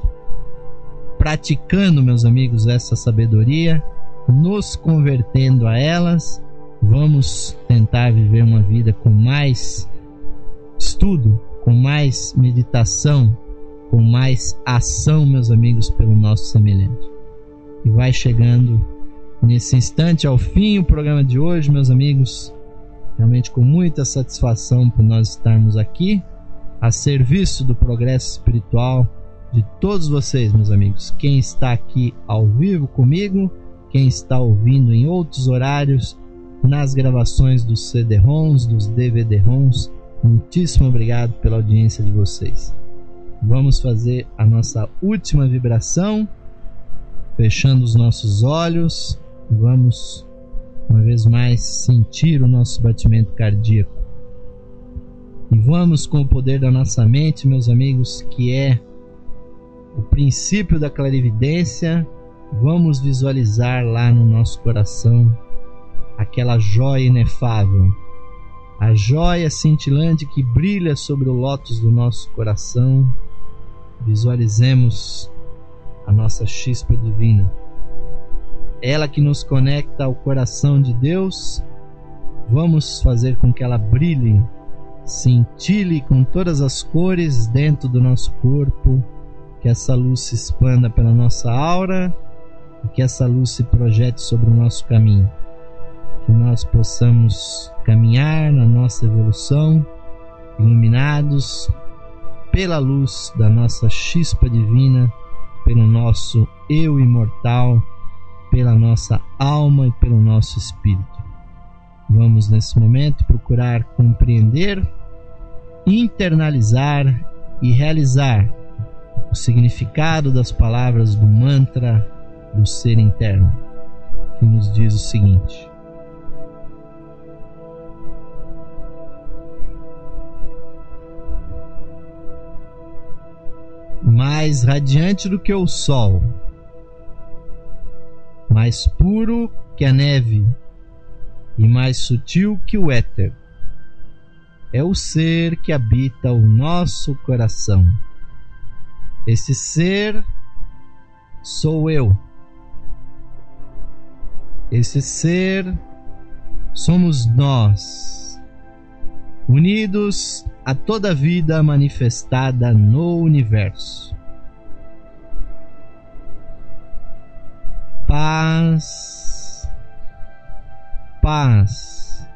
praticando, meus amigos, essa sabedoria, nos convertendo a elas. Vamos tentar viver uma vida com mais estudo, com mais meditação, com mais ação, meus amigos, pelo nosso semelhante. E vai chegando nesse instante ao fim o programa de hoje, meus amigos, realmente com muita satisfação por nós estarmos aqui a serviço do progresso espiritual de todos vocês, meus amigos. Quem está aqui ao vivo comigo, quem está ouvindo em outros horários, nas gravações dos C D-ROMs, dos D V D-ROMs, muitíssimo obrigado pela audiência de vocês. Vamos fazer a nossa última vibração, fechando os nossos olhos. Vamos uma vez mais sentir o nosso batimento cardíaco. E vamos com o poder da nossa mente, meus amigos, que é o princípio da clarividência, vamos visualizar lá no nosso coração aquela joia inefável, a joia cintilante que brilha sobre o lótus do nosso coração. Visualizemos a nossa chispa divina, ela que nos conecta ao coração de Deus. Vamos fazer com que ela brilhe, cintile com todas as cores dentro do nosso corpo, que essa luz se expanda pela nossa aura e que essa luz se projete sobre o nosso caminho, que nós possamos caminhar na nossa evolução iluminados pela luz da nossa chispa divina, pelo nosso eu imortal, pela nossa alma e pelo nosso espírito. Vamos nesse momento procurar compreender, internalizar e realizar o significado das palavras do mantra do ser interno, que nos diz o seguinte: mais radiante do que o sol, mais puro que a neve e mais sutil que o éter, é o ser que habita o nosso coração. Esse ser sou eu. Esse ser somos nós, unidos a toda a vida manifestada no universo. Paz, paz,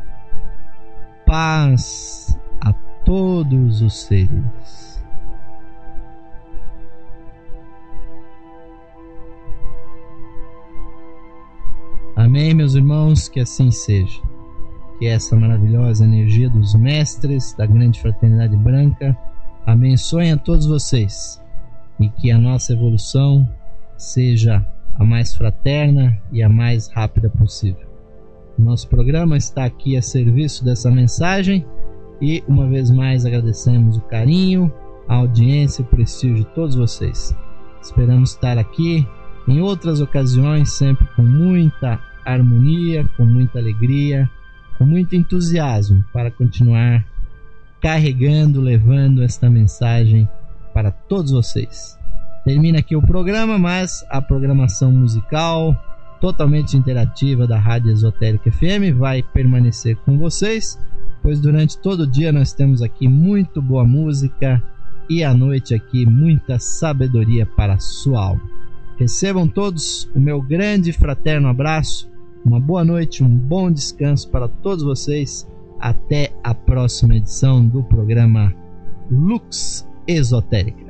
paz a todos os seres. Amém, meus irmãos, que assim seja. Que essa maravilhosa energia dos mestres da grande fraternidade branca abençoe a todos vocês e que a nossa evolução seja a mais fraterna e a mais rápida possível. Nosso programa está aqui a serviço dessa mensagem e uma vez mais agradecemos o carinho, a audiência e o prestígio de todos vocês. Esperamos estar aqui em outras ocasiões, sempre com muita harmonia, com muita alegria, com muito entusiasmo, para continuar carregando, levando esta mensagem para todos vocês. Termina aqui o programa, mas a programação musical totalmente interativa da Rádio Esotérica F M vai permanecer com vocês, pois durante todo o dia nós temos aqui muito boa música e à noite aqui muita sabedoria para a sua alma. Recebam todos o meu grande e fraterno abraço, uma boa noite, um bom descanso para todos vocês. Até a próxima edição do programa Lux Esotérica.